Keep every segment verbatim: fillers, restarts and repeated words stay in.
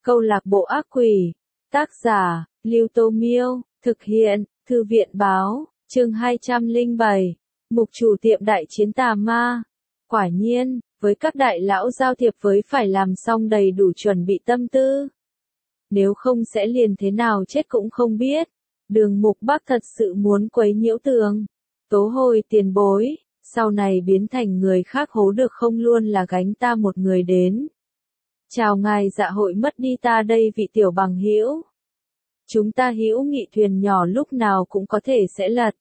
Câu lạc bộ ác quỷ. Tác giả, Lưu Tô Miêu. Thực hiện, Thư viện báo. Chương hai trăm lẻ bảy. Mục chủ tiệm đại chiến tà ma. Quả nhiên, với các đại lão giao thiệp với phải làm xong đầy đủ chuẩn bị tâm tư. Nếu không sẽ liền thế nào chết cũng không biết. Đường Mục Bắc thật sự muốn quấy nhiễu Tường Tố Hồi tiền bối, sau này biến thành người khác hố được không, luôn là gánh ta một người đến. Chào ngài dạ hội mất đi ta đây vị tiểu bằng hữu. Chúng ta hữu nghị thuyền nhỏ lúc nào cũng có thể sẽ lật.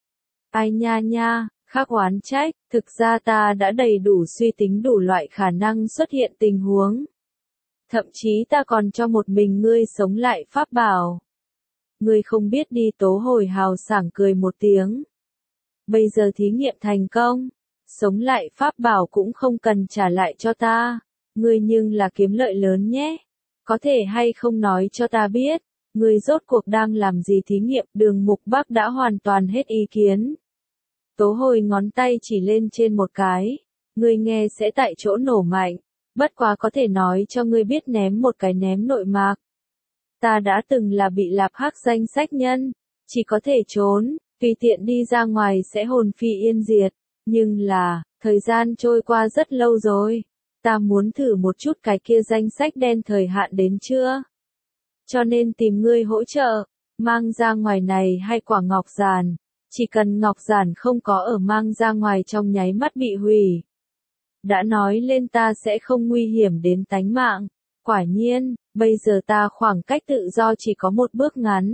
Ai nha nha, khác oán trách, thực ra ta đã đầy đủ suy tính đủ loại khả năng xuất hiện tình huống. Thậm chí ta còn cho một mình ngươi sống lại pháp bảo. Ngươi không biết đi. Tố Hồi hào sảng cười một tiếng. Bây giờ thí nghiệm thành công, sống lại pháp bảo cũng không cần trả lại cho ta. Ngươi nhưng là kiếm lợi lớn nhé. Có thể hay không nói cho ta biết, ngươi rốt cuộc đang làm gì thí nghiệm? Đường Mục Bắc đã hoàn toàn hết ý kiến. Tố Hồi ngón tay chỉ lên trên một cái. Ngươi nghe sẽ tại chỗ nổ mạnh. Bất quá có thể nói cho ngươi biết ném một cái ném nội mạc. Ta đã từng là bị lạp hắc danh sách nhân. Chỉ có thể trốn, tùy tiện đi ra ngoài sẽ hồn phi yên diệt. Nhưng là, thời gian trôi qua rất lâu rồi. Ta muốn thử một chút cái kia danh sách đen thời hạn đến chưa? Cho nên tìm ngươi hỗ trợ, mang ra ngoài này hay quả ngọc giản. Chỉ cần ngọc giản không có ở mang ra ngoài trong nháy mắt bị hủy. Đã nói lên ta sẽ không nguy hiểm đến tánh mạng. Quả nhiên, bây giờ ta khoảng cách tự do chỉ có một bước ngắn.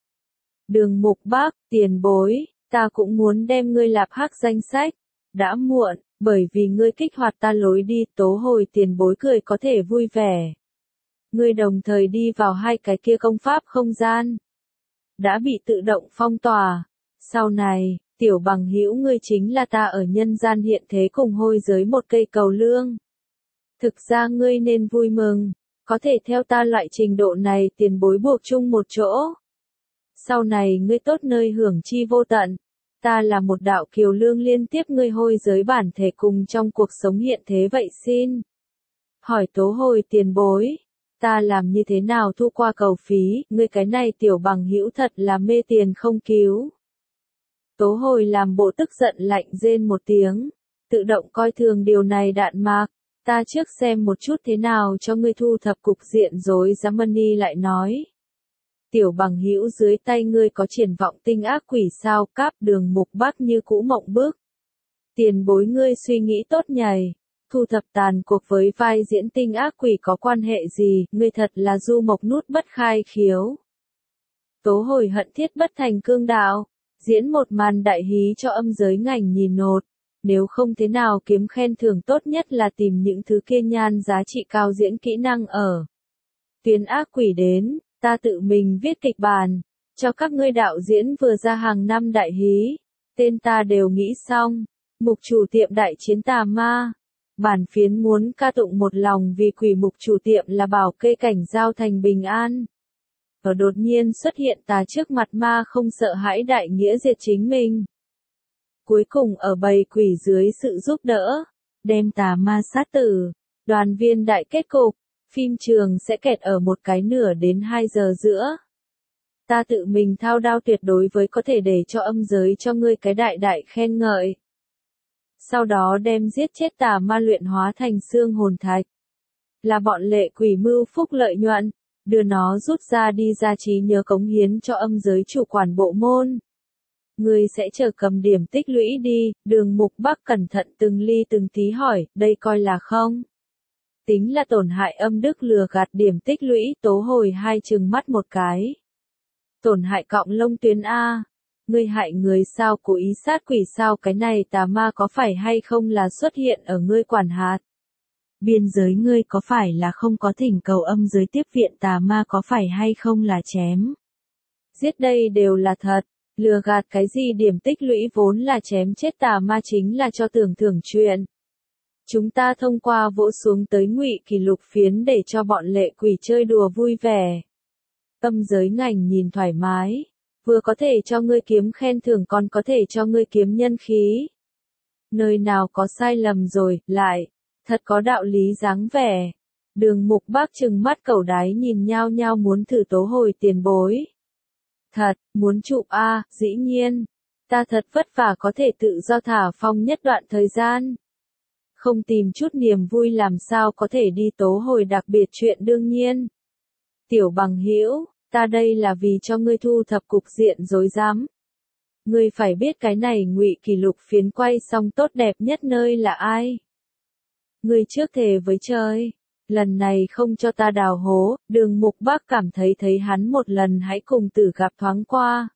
Đường Mục Bắc, tiền bối, ta cũng muốn đem ngươi lạp hắc danh sách. Đã muộn, bởi vì ngươi kích hoạt ta lối đi. Tố Hồi tiền bối cười có thể vui vẻ. Ngươi đồng thời đi vào hai cái kia công pháp không gian. Đã bị tự động phong tỏa. Sau này, tiểu bằng hữu ngươi chính là ta ở nhân gian hiện thế cùng hôi giới một cây cầu lương. Thực ra ngươi nên vui mừng, có thể theo ta loại trình độ này tiền bối buộc chung một chỗ. Sau này ngươi tốt nơi hưởng chi vô tận. Ta là một đạo kiều lương liên tiếp ngươi hôi giới bản thể cùng trong cuộc sống hiện thế vậy xin. Hỏi Tố Hồi tiền bối, ta làm như thế nào thu qua cầu phí? Ngươi cái này tiểu bằng hữu thật là mê tiền không cứu. Tố Hồi làm bộ tức giận lạnh rên một tiếng, tự động coi thường điều này đạn mạc. Ta trước xem một chút thế nào cho ngươi thu thập cục diện rối rắm money lại nói. Tiểu bằng hữu dưới tay ngươi có triển vọng tinh ác quỷ sao? Cáp. Đường Mục Bắc như cũ mộng bức. Tiền bối ngươi suy nghĩ tốt nhảy. Thu thập tàn cuộc với vai diễn tinh ác quỷ có quan hệ gì? Ngươi thật là du mộc nút bất khai khiếu. Tố Hồi hận thiết bất thành cương đạo. Diễn một màn đại hí cho âm giới ngành nhìn nột. Nếu không thế nào kiếm khen thưởng tốt nhất là tìm những thứ kia nhan giá trị cao diễn kỹ năng ở. Tuyến ác quỷ đến, ta tự mình viết kịch bản, cho các ngươi đạo diễn vừa ra hàng năm đại hí. Tên ta đều nghĩ xong. Mục chủ tiệm đại chiến tà ma. Bản phiến muốn ca tụng một lòng vì quỷ mục chủ tiệm là bảo kê cảnh giao thành bình an. Ở đột nhiên xuất hiện tà trước mặt ma không sợ hãi đại nghĩa diệt chính mình. Cuối cùng ở bầy quỷ dưới sự giúp đỡ, đem tà ma sát tử, đoàn viên đại kết cục, phim trường sẽ kẹt ở một cái nửa đến hai giờ giữa. Ta tự mình thao đao tuyệt đối với có thể để cho âm giới cho ngươi cái đại đại khen ngợi. Sau đó đem giết chết tà ma luyện hóa thành xương hồn thạch. Là bọn lệ quỷ mưu phúc lợi nhuận, đưa nó rút ra đi ra trí nhớ cống hiến cho âm giới chủ quản bộ môn. Ngươi sẽ chờ cầm điểm tích lũy đi. Đường Mục Bắc cẩn thận từng ly từng tí hỏi, đây coi là không? Tính là tổn hại âm đức lừa gạt điểm tích lũy. Tố Hồi hai trừng mắt một cái. Tổn hại cọng lông tuyến A. Ngươi hại người sao? Cố ý sát quỷ sao? Cái này tà ma có phải hay không là xuất hiện ở ngươi quản hạt? Biên giới ngươi có phải là không có thỉnh cầu âm giới tiếp viện tà ma có phải hay không là chém? Giết đây đều là thật. Lừa gạt cái gì? Điểm tích lũy vốn là chém chết tà ma chính là cho tưởng thưởng chuyện. Chúng ta thông qua vỗ xuống tới ngụy kỷ lục phiến để cho bọn lệ quỷ chơi đùa vui vẻ. Âm giới ngành nhìn thoải mái. Vừa có thể cho ngươi kiếm khen thưởng còn có thể cho ngươi kiếm nhân khí. Nơi nào có sai lầm rồi, lại. Thật có đạo lý dáng vẻ. Đường Mục Bác trừng mắt cẩu đáy nhìn nhao nhao muốn thử tố hồi tiền bối. Thật, muốn chụp a, à, dĩ nhiên. Ta thật vất vả có thể tự do thả phong nhất đoạn thời gian. Không tìm chút niềm vui làm sao có thể đi tố hồi đặc biệt chuyện đương nhiên. Tiểu bằng hữu, ta đây là vì cho ngươi thu thập cục diện rối rắm. Ngươi phải biết cái này Ngụy Kỷ Lục phiến quay xong tốt đẹp nhất nơi là ai. Ngươi trước thề với trời, lần này không cho ta đào hố. Đường Mục Bác cảm thấy thấy hắn một lần hãy cùng tử gặp thoáng qua.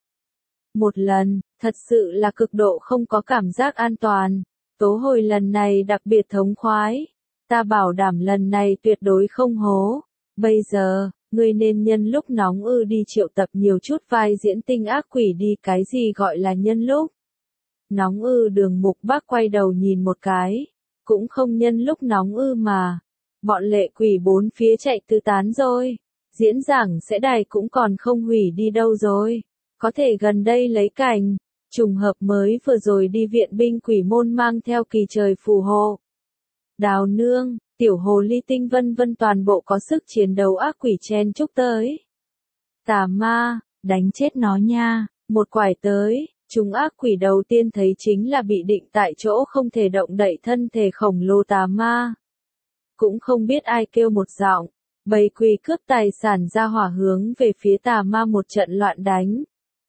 Một lần, thật sự là cực độ không có cảm giác an toàn. Tố hồi lần này đặc biệt thống khoái. Ta bảo đảm lần này tuyệt đối không hố. Bây giờ, ngươi nên nhân lúc nóng ư đi triệu tập nhiều chút vai diễn tinh ác quỷ đi. Cái gì gọi là nhân lúc nóng ư? Đường Mục Bác quay đầu nhìn một cái. Cũng không nhân lúc nóng ư mà. Bọn lệ quỷ bốn phía chạy tứ tán rồi. Diễn giảng sẽ đài cũng còn không hủy đi đâu rồi. Có thể gần đây lấy cảnh. Trùng hợp mới vừa rồi đi viện binh quỷ môn mang theo kỳ trời phù hộ. Đào nương, tiểu hồ ly tinh vân vân toàn bộ có sức chiến đấu ác quỷ chen chúc tới. Tà ma, đánh chết nó nha, một quải tới. Chúng ác quỷ đầu tiên thấy chính là bị định tại chỗ không thể động đậy thân thể khổng lồ tà ma. Cũng không biết ai kêu một giọng, bầy quỷ cướp tài sản ra hỏa hướng về phía tà ma một trận loạn đánh.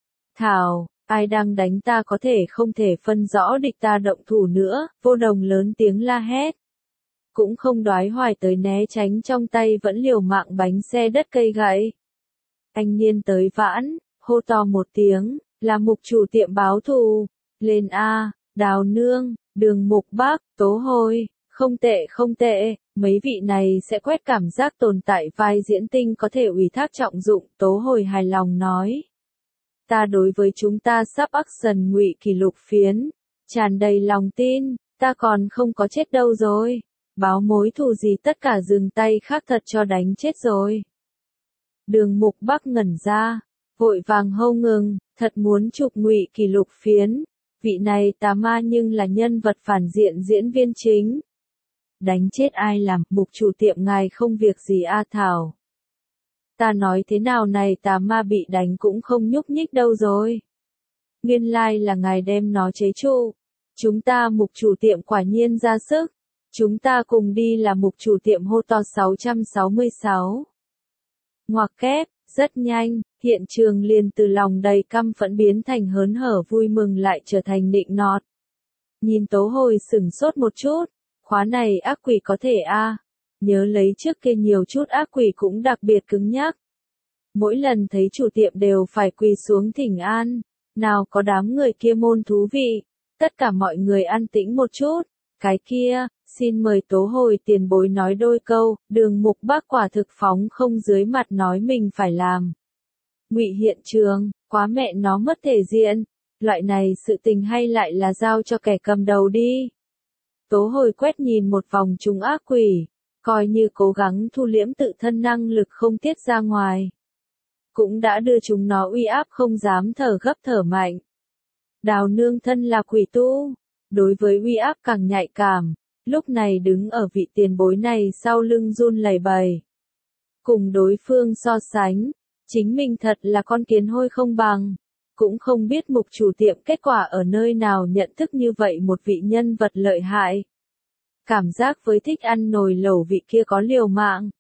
Thảo, ai đang đánh ta có thể không thể phân rõ địch ta động thủ nữa, vô đồng lớn tiếng la hét. Cũng không đoái hoài tới né tránh trong tay vẫn liều mạng bánh xe đất cây gậy. Anh niên tới vãn, hô to một tiếng, là Mục chủ tiệm báo thù, lên a, Đào nương, Đường Mục Bác, Tố Hồi, không tệ không tệ, mấy vị này sẽ quét cảm giác tồn tại vai diễn tinh có thể ủy thác trọng dụng. Tố Hồi hài lòng nói. Ta đối với chúng ta sắp action Ngụy Kỷ Lục phiến, tràn đầy lòng tin, ta còn không có chết đâu rồi. Báo mối thù gì tất cả dừng tay khác thật cho đánh chết rồi. Đường Mục Bác ngẩn ra, vội vàng hô ngừng, thật muốn chụp Ngụy Kỷ Lục phiến. Vị này tà ma nhưng là nhân vật phản diện diễn viên chính. Đánh chết ai làm, Mục chủ tiệm ngài không việc gì a Thảo. Ta nói thế nào này tà ma bị đánh cũng không nhúc nhích đâu rồi. Nguyên lai là ngài đem nó chế trụ. Chúng ta Mục chủ tiệm quả nhiên ra sức. Chúng ta cùng đi là Mục chủ tiệm hô to sáu trăm sáu mươi sáu. Ngoặc kép, rất nhanh, hiện trường liền từ lòng đầy căm phẫn biến thành hớn hở vui mừng lại trở thành nịnh nọt. Nhìn Tố Hồi sửng sốt một chút, khóa này ác quỷ có thể a à. Nhớ lấy trước kia nhiều chút ác quỷ cũng đặc biệt cứng nhắc. Mỗi lần thấy chủ tiệm đều phải quỳ xuống thỉnh an, nào có đám người kia môn thú vị, tất cả mọi người an tĩnh một chút, cái kia, xin mời Tố Hồi tiền bối nói đôi câu. Đường Mục Bác quả thực phóng không dưới mặt nói mình phải làm. Ngụy hiện trường, quá mẹ nó mất thể diện, loại này sự tình hay lại là giao cho kẻ cầm đầu đi. Tố Hồi quét nhìn một vòng chúng ác quỷ, coi như cố gắng thu liễm tự thân năng lực không tiết ra ngoài. Cũng đã đưa chúng nó uy áp không dám thở gấp thở mạnh. Đào nương thân là quỷ tu, đối với uy áp càng nhạy cảm, lúc này đứng ở vị tiền bối này sau lưng run lẩy bẩy. Cùng đối phương so sánh, chính mình thật là con kiến hôi không bằng. Cũng không biết Mục chủ tiệm kết quả ở nơi nào nhận thức như vậy một vị nhân vật lợi hại. Cảm giác với thích ăn nồi lẩu vị kia có liều mạng.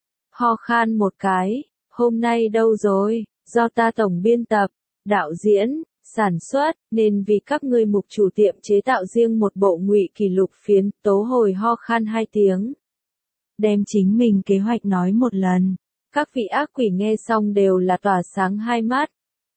Ho khan một cái, hôm nay đâu rồi, do ta tổng biên tập, đạo diễn, sản xuất, nên vì các ngươi Mục chủ tiệm chế tạo riêng một bộ Ngụy Kỷ Lục phiến. Tố Hồi ho khan hai tiếng. Đem chính mình kế hoạch nói một lần. Các vị ác quỷ nghe xong đều là tỏa sáng hai mắt.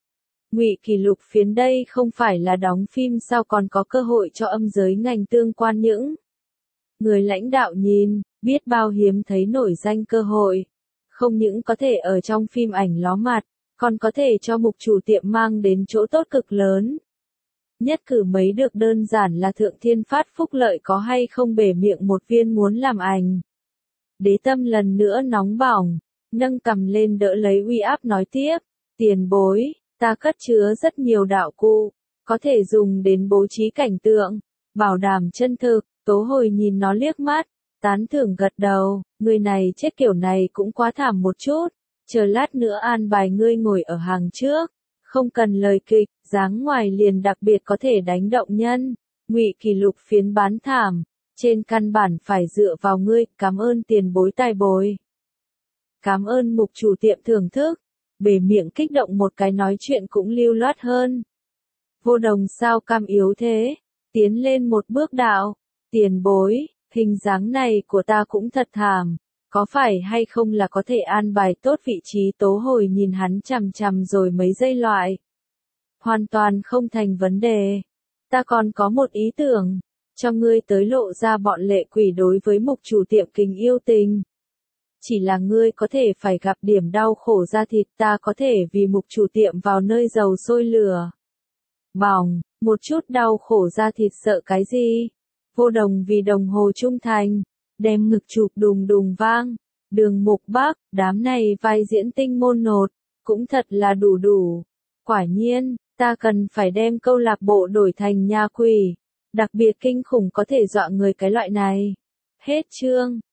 Ngụy Kỷ Lục phiến đây không phải là đóng phim sao còn có cơ hội cho âm giới ngành tương quan những người lãnh đạo nhìn, biết bao hiếm thấy nổi danh cơ hội. Không những có thể ở trong phim ảnh ló mặt, còn có thể cho Mục chủ tiệm mang đến chỗ tốt cực lớn. Nhất cử mấy được đơn giản là thượng thiên phát phúc lợi có hay không bể miệng một viên muốn làm ảnh. Đế Tâm lần nữa nóng bỏng, nâng cằm lên đỡ lấy uy áp nói tiếp, tiền bối, ta cất chứa rất nhiều đạo cụ, có thể dùng đến bố trí cảnh tượng, bảo đảm chân thực. Tố Hồi nhìn nó liếc mắt, Tán thưởng gật đầu, người này chết kiểu này cũng quá thảm một chút, chờ lát nữa an bài ngươi ngồi ở hàng trước, không cần lời kịch, dáng ngoài liền đặc biệt có thể đánh động nhân. Ngụy Kỷ Lục phiến bán thảm, trên căn bản phải dựa vào ngươi, cảm ơn tiền bối tài bồi. Cảm ơn mục chủ tiệm thưởng thức, bể miệng kích động một cái nói chuyện cũng lưu loát hơn. Vô Đồng sao cam yếu thế, tiến lên một bước đạo, tiền bối, hình dáng này của ta cũng thật thảm, có phải hay không là có thể an bài tốt vị trí Tố Hồi nhìn hắn chằm chằm rồi mấy giây loại. Hoàn toàn không thành vấn đề, ta còn có một ý tưởng, cho ngươi tới lộ ra bọn lệ quỷ đối với mục chủ tiệm kính yêu tình. Chỉ là ngươi có thể phải gặp điểm đau khổ da thịt, ta có thể vì mục chủ tiệm vào nơi dầu sôi lửa bỏng, một chút đau khổ da thịt sợ cái gì. Vô Đồng vì đồng hồ trung thành, đem ngực chụp đùng đùng vang, Đường Mục Bác, đám này vai diễn tinh môn nột, cũng thật là đủ đủ. Quả nhiên, ta cần phải đem câu lạc bộ đổi thành nhà quỷ, đặc biệt kinh khủng có thể dọa người cái loại này. Hết chương.